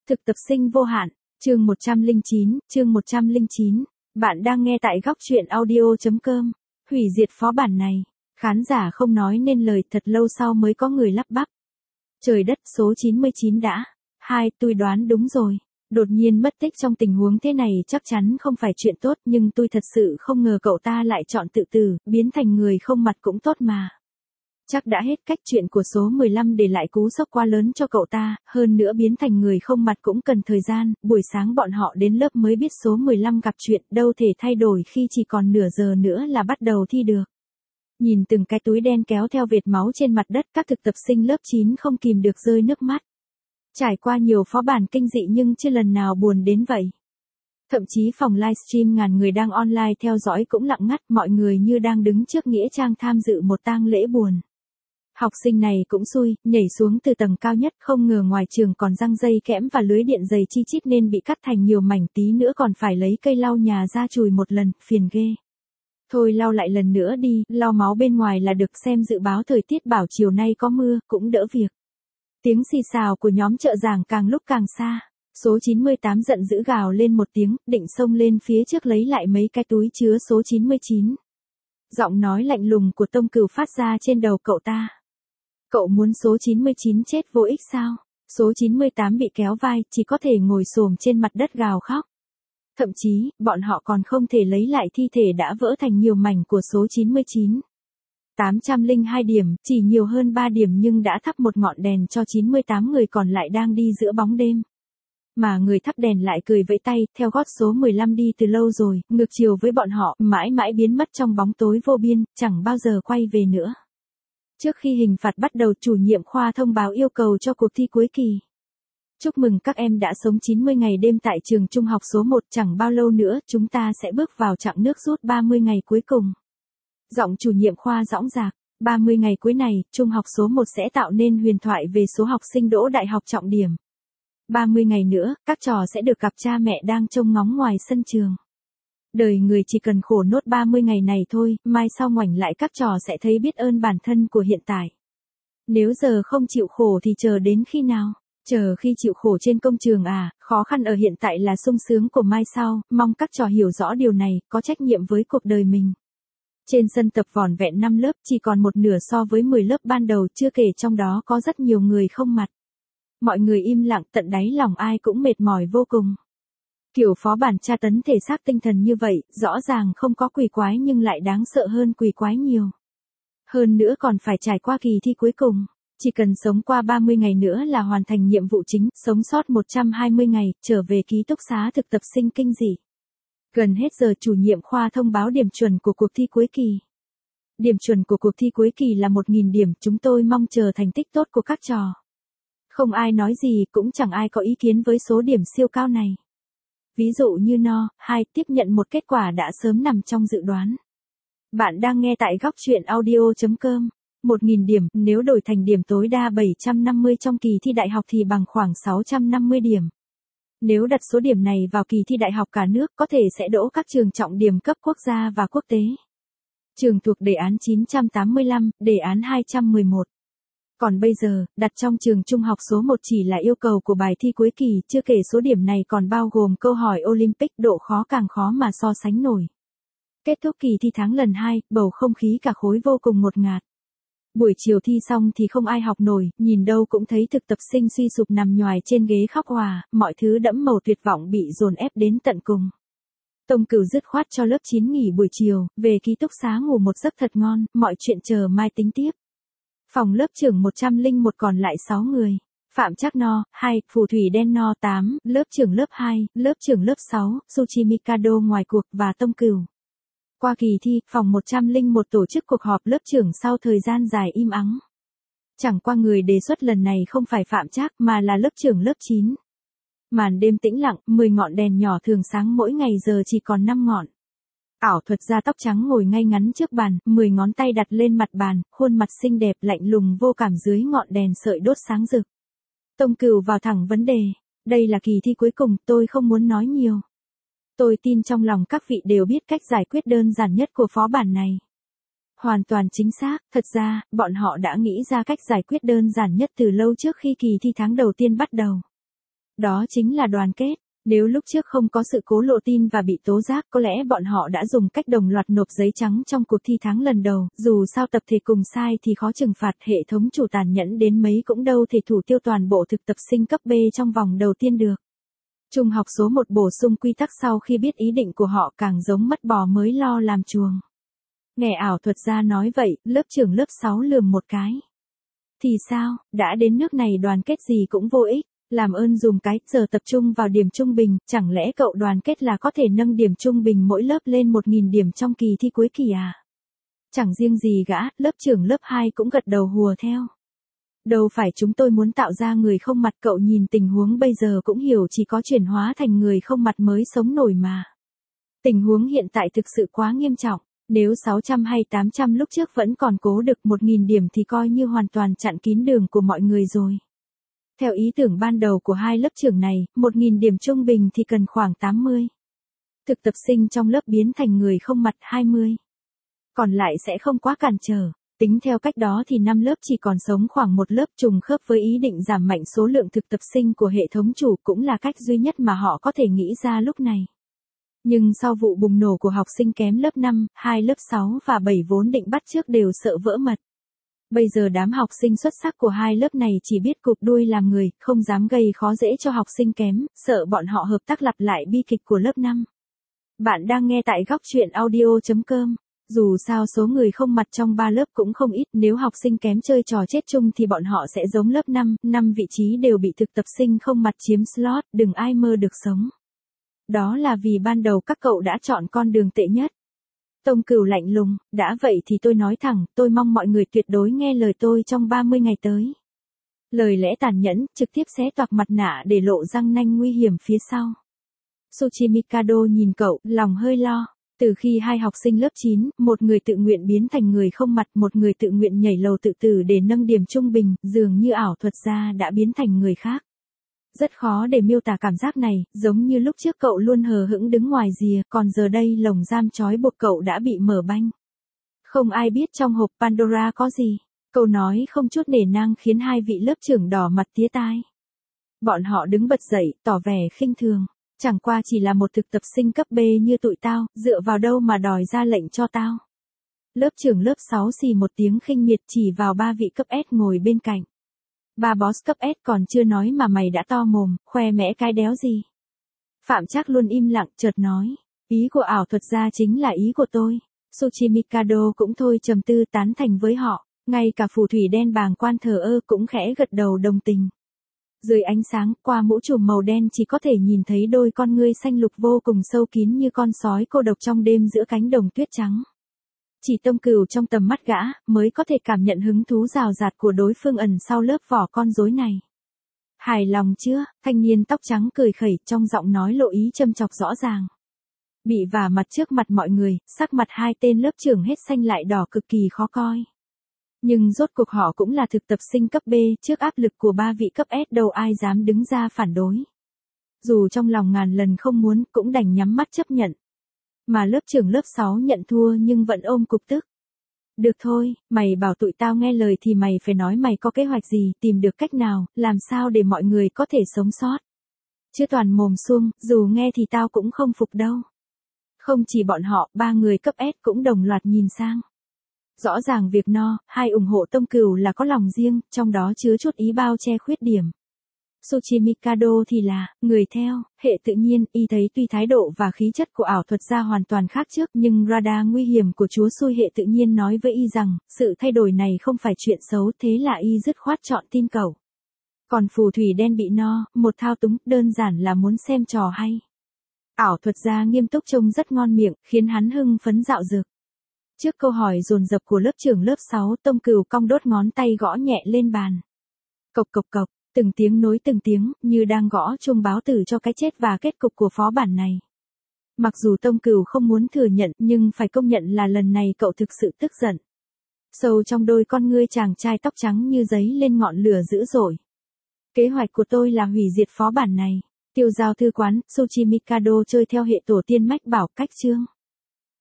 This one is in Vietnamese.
Thực tập sinh vô hạn, chương 109. Bạn đang nghe tại góc truyện audio.com. Hủy diệt phó bản này. Khán giả không nói nên lời, thật lâu sau mới có người lắp bắp. Trời đất, số 99 đã. Tôi đoán đúng rồi. Đột nhiên mất tích trong tình huống thế này chắc chắn không phải chuyện tốt, nhưng tôi thật sự không ngờ cậu ta lại chọn tự tử, biến thành người không mặt cũng tốt mà. Chắc đã hết cách, chuyện của số 15 để lại cú sốc quá lớn cho cậu ta, hơn nữa biến thành người không mặt cũng cần thời gian, buổi sáng bọn họ đến lớp mới biết số 15 gặp chuyện, đâu thể thay đổi khi chỉ còn nửa giờ nữa là bắt đầu thi được. Nhìn từng cái túi đen kéo theo vệt máu trên mặt đất, các thực tập sinh lớp 9 không kìm được rơi nước mắt. Trải qua nhiều phó bản kinh dị nhưng chưa lần nào buồn đến vậy. Thậm chí phòng livestream ngàn người đang online theo dõi cũng lặng ngắt, mọi người như đang đứng trước nghĩa trang tham dự một tang lễ buồn. Học sinh này cũng xui, nhảy xuống từ tầng cao nhất, không ngờ ngoài trường còn giăng dây kẽm và lưới điện dày chi chít nên bị cắt thành nhiều mảnh, tí nữa còn phải lấy cây lau nhà ra chùi một lần, phiền ghê. Thôi lau lại lần nữa đi, lau máu bên ngoài là được, xem dự báo thời tiết bảo chiều nay có mưa, cũng đỡ việc. Tiếng xì xào của nhóm trợ giảng càng lúc càng xa. Số 98 giận dữ gào lên một tiếng, định xông lên phía trước lấy lại mấy cái túi chứa số 99. Giọng nói lạnh lùng của Tông Cửu phát ra trên đầu cậu ta. Cậu muốn số 99 chết vô ích sao? Số 98 bị kéo vai, chỉ có thể ngồi xổm trên mặt đất gào khóc. Thậm chí, bọn họ còn không thể lấy lại thi thể đã vỡ thành nhiều mảnh của số 99. 802 điểm, chỉ nhiều hơn 3 điểm nhưng đã thắp một ngọn đèn cho 98 người còn lại đang đi giữa bóng đêm. Mà người thắp đèn lại cười vẫy tay, theo gót số 15 đi từ lâu rồi, ngược chiều với bọn họ, mãi mãi biến mất trong bóng tối vô biên, chẳng bao giờ quay về nữa. Trước khi hình phạt bắt đầu, chủ nhiệm khoa thông báo yêu cầu cho cuộc thi cuối kỳ. Chúc mừng các em đã sống 90 ngày đêm tại trường trung học số 1, chẳng bao lâu nữa chúng ta sẽ bước vào chặng nước rút 30 ngày cuối cùng. Giọng chủ nhiệm khoa dõng dạc, 30 ngày cuối này, trung học số 1 sẽ tạo nên huyền thoại về số học sinh đỗ đại học trọng điểm. 30 ngày nữa, các trò sẽ được gặp cha mẹ đang trông ngóng ngoài sân trường. Đời người chỉ cần khổ nốt 30 ngày này thôi, mai sau ngoảnh lại các trò sẽ thấy biết ơn bản thân của hiện tại. Nếu giờ không chịu khổ thì chờ đến khi nào? Chờ khi chịu khổ trên công trường à, khó khăn ở hiện tại là sung sướng của mai sau, mong các trò hiểu rõ điều này, có trách nhiệm với cuộc đời mình. Trên sân tập vỏn vẹn 5 lớp, chỉ còn một nửa so với 10 lớp ban đầu, chưa kể trong đó có rất nhiều người không mặt. Mọi người im lặng, tận đáy lòng ai cũng mệt mỏi vô cùng. Kiểu phó bản tra tấn thể xác tinh thần như vậy, rõ ràng không có quỷ quái nhưng lại đáng sợ hơn quỷ quái nhiều. Hơn nữa còn phải trải qua kỳ thi cuối cùng. Chỉ cần sống qua 30 ngày nữa là hoàn thành nhiệm vụ chính, sống sót 120 ngày, trở về ký túc xá thực tập sinh kinh dị. Gần hết giờ, chủ nhiệm khoa thông báo điểm chuẩn của cuộc thi cuối kỳ. Điểm chuẩn của cuộc thi cuối kỳ là 1.000 điểm, chúng tôi mong chờ thành tích tốt của các trò. Không ai nói gì, cũng chẳng ai có ý kiến với số điểm siêu cao này. Ví dụ như tiếp nhận một kết quả đã sớm nằm trong dự đoán. Bạn đang nghe tại góc truyện audio.com. 1.000 điểm, nếu đổi thành điểm tối đa 750 trong kỳ thi đại học thì bằng khoảng 650 điểm. Nếu đặt số điểm này vào kỳ thi đại học cả nước, có thể sẽ đỗ các trường trọng điểm cấp quốc gia và quốc tế. Trường thuộc đề án 985, đề án 211. Còn bây giờ, đặt trong trường trung học số 1 chỉ là yêu cầu của bài thi cuối kỳ, chưa kể số điểm này còn bao gồm câu hỏi Olympic, độ khó càng khó mà so sánh nổi. Kết thúc kỳ thi tháng lần 2, bầu không khí cả khối vô cùng ngột ngạt. Buổi chiều thi xong thì không ai học nổi, nhìn đâu cũng thấy thực tập sinh suy sụp nằm nhoài trên ghế khóc òa, mọi thứ đẫm màu tuyệt vọng bị dồn ép đến tận cùng. Tông Cửu dứt khoát cho lớp 9 nghỉ buổi chiều, về ký túc xá ngủ một giấc thật ngon, mọi chuyện chờ mai tính tiếp. Phòng lớp trưởng 101 còn lại 6 người. Phạm Trác 2, Phù Thủy Đen 8, lớp trưởng lớp 2, lớp trưởng lớp 6, Suchi Mikado ngoài cuộc và Tông Cửu. Qua kỳ thi, phòng 101 tổ chức cuộc họp lớp trưởng sau thời gian dài im ắng. Chẳng qua người đề xuất lần này không phải Phạm Trác mà là lớp trưởng lớp 9. Màn đêm tĩnh lặng, 10 ngọn đèn nhỏ thường sáng mỗi ngày giờ chỉ còn 5 ngọn. Ảo thuật gia tóc trắng ngồi ngay ngắn trước bàn, 10 ngón tay đặt lên mặt bàn, khuôn mặt xinh đẹp lạnh lùng vô cảm dưới ngọn đèn sợi đốt sáng rực. Tông Cửu vào thẳng vấn đề. Đây là kỳ thi cuối cùng, tôi không muốn nói nhiều. Tôi tin trong lòng các vị đều biết cách giải quyết đơn giản nhất của phó bản này. Hoàn toàn chính xác, thật ra, bọn họ đã nghĩ ra cách giải quyết đơn giản nhất từ lâu trước khi kỳ thi tháng đầu tiên bắt đầu. Đó chính là đoàn kết. Nếu lúc trước không có sự cố lộ tin và bị tố giác, có lẽ bọn họ đã dùng cách đồng loạt nộp giấy trắng trong cuộc thi tháng lần đầu, dù sao tập thể cùng sai thì khó trừng phạt, hệ thống chủ tàn nhẫn đến mấy cũng đâu thể thủ tiêu toàn bộ thực tập sinh cấp B trong vòng đầu tiên được. Trung học số 1 bổ sung quy tắc sau khi biết ý định của họ càng giống mất bò mới lo làm chuồng. Nghe ảo thuật gia nói vậy, lớp trưởng lớp 6 lườm một cái. Thì sao, đã đến nước này đoàn kết gì cũng vô ích. Làm ơn dùm cái, giờ tập trung vào điểm trung bình, chẳng lẽ cậu đoàn kết là có thể nâng điểm trung bình mỗi lớp lên 1.000 điểm trong kỳ thi cuối kỳ à? Chẳng riêng gì gã, lớp trưởng lớp 2 cũng gật đầu hùa theo. Đâu phải chúng tôi muốn tạo ra người không mặt, cậu nhìn tình huống bây giờ cũng hiểu, chỉ có chuyển hóa thành người không mặt mới sống nổi mà. Tình huống hiện tại thực sự quá nghiêm trọng, nếu 600 hay 800 lúc trước vẫn còn cố được 1.000 điểm thì coi như hoàn toàn chặn kín đường của mọi người rồi. Theo ý tưởng ban đầu của hai lớp trưởng này, 1.000 điểm trung bình thì cần khoảng 80. Thực tập sinh trong lớp biến thành người không mặt 20. Còn lại sẽ không quá cản trở. Tính theo cách đó thì 5 lớp chỉ còn sống khoảng một lớp, trùng khớp với ý định giảm mạnh số lượng thực tập sinh của hệ thống chủ, cũng là cách duy nhất mà họ có thể nghĩ ra lúc này. Nhưng sau vụ bùng nổ của học sinh kém lớp 5, 2 lớp 6 và 7 vốn định bắt chước đều sợ vỡ mật. Bây giờ đám học sinh xuất sắc của hai lớp này chỉ biết cụp đuôi làm người, không dám gây khó dễ cho học sinh kém, sợ bọn họ hợp tác lặp lại bi kịch của lớp 5. Bạn đang nghe tại góc truyện audio.com. Dù sao số người không mặt trong 3 lớp cũng không ít, nếu học sinh kém chơi trò chết chung thì bọn họ sẽ giống lớp 5, 5 vị trí đều bị thực tập sinh không mặt chiếm slot, đừng ai mơ được sống. Đó là vì ban đầu các cậu đã chọn con đường tệ nhất. Tông Cửu lạnh lùng, đã vậy thì tôi nói thẳng, tôi mong mọi người tuyệt đối nghe lời tôi trong 30 ngày tới. Lời lẽ tàn nhẫn, trực tiếp xé toạc mặt nạ để lộ răng nanh nguy hiểm phía sau. Tsuchimikado nhìn cậu, lòng hơi lo. Từ khi hai học sinh lớp 9, một người tự nguyện biến thành người không mặt, một người tự nguyện nhảy lầu tự tử để nâng điểm trung bình, dường như ảo thuật gia đã biến thành người khác. Rất khó để miêu tả cảm giác này, giống như lúc trước cậu luôn hờ hững đứng ngoài rìa, còn giờ đây lồng giam trói buộc cậu đã bị mở banh. Không ai biết trong hộp Pandora có gì. Câu nói không chút nể nang khiến hai vị lớp trưởng đỏ mặt tía tai. Bọn họ đứng bật dậy, tỏ vẻ khinh thường. Chẳng qua chỉ là một thực tập sinh cấp B như tụi tao, dựa vào đâu mà đòi ra lệnh cho tao. Lớp trưởng lớp 6 xì một tiếng khinh miệt chỉ vào ba vị cấp S ngồi bên cạnh. Ba boss cấp S còn chưa nói mà mày đã to mồm, khoe mẽ cái đéo gì. Phạm Trác luôn im lặng, chợt nói. Ý của ảo thuật gia chính là ý của tôi. Tsuchimikado cũng thôi trầm tư tán thành với họ. Ngay cả phù thủy đen bàng quan thờ ơ cũng khẽ gật đầu đồng tình. Dưới ánh sáng, qua mũ trùm màu đen chỉ có thể nhìn thấy đôi con ngươi xanh lục vô cùng sâu kín như con sói cô độc trong đêm giữa cánh đồng tuyết trắng. Chỉ Tông Cửu trong tầm mắt gã, mới có thể cảm nhận hứng thú rào rạt của đối phương ẩn sau lớp vỏ con rối này. Hài lòng chưa? Thanh niên tóc trắng cười khẩy, trong giọng nói lộ ý châm chọc rõ ràng. Bị vả mặt trước mặt mọi người, sắc mặt hai tên lớp trưởng hết xanh lại đỏ cực kỳ khó coi. Nhưng rốt cuộc họ cũng là thực tập sinh cấp B, trước áp lực của ba vị cấp S đâu ai dám đứng ra phản đối. Dù trong lòng ngàn lần không muốn, cũng đành nhắm mắt chấp nhận. Mà lớp trưởng lớp 6 nhận thua nhưng vẫn ôm cục tức. Được thôi, mày bảo tụi tao nghe lời thì mày phải nói mày có kế hoạch gì, tìm được cách nào, làm sao để mọi người có thể sống sót. Chứ toàn mồm suông, dù nghe thì tao cũng không phục đâu. Không chỉ bọn họ, ba người cấp S cũng đồng loạt nhìn sang. Rõ ràng việc hai ủng hộ Tông Cửu là có lòng riêng, trong đó chứa chút ý bao che khuyết điểm. Tsuchimikado thì là, người theo, hệ tự nhiên, y thấy tuy thái độ và khí chất của ảo thuật gia hoàn toàn khác trước nhưng radar nguy hiểm của chúa xui hệ tự nhiên nói với y rằng, sự thay đổi này không phải chuyện xấu, thế là y dứt khoát chọn tin cậu. Còn phù thủy đen bị một thao túng, đơn giản là muốn xem trò hay. Ảo thuật gia nghiêm túc trông rất ngon miệng, khiến hắn hưng phấn dạo dực. Trước câu hỏi dồn dập của lớp trưởng lớp 6, Tông Cửu cong đốt ngón tay gõ nhẹ lên bàn. Cộc cộc cộc, từng tiếng nối từng tiếng, như đang gõ chuông báo tử cho cái chết và kết cục của phó bản này. Mặc dù Tông Cửu không muốn thừa nhận, nhưng phải công nhận là lần này cậu thực sự tức giận. Sâu trong đôi con ngươi chàng trai tóc trắng như giấy lên ngọn lửa dữ dội. Kế hoạch của tôi là hủy diệt phó bản này. Tiêu giao thư quán, Tsuchimikado chơi theo hệ tổ tiên mách bảo cách chương.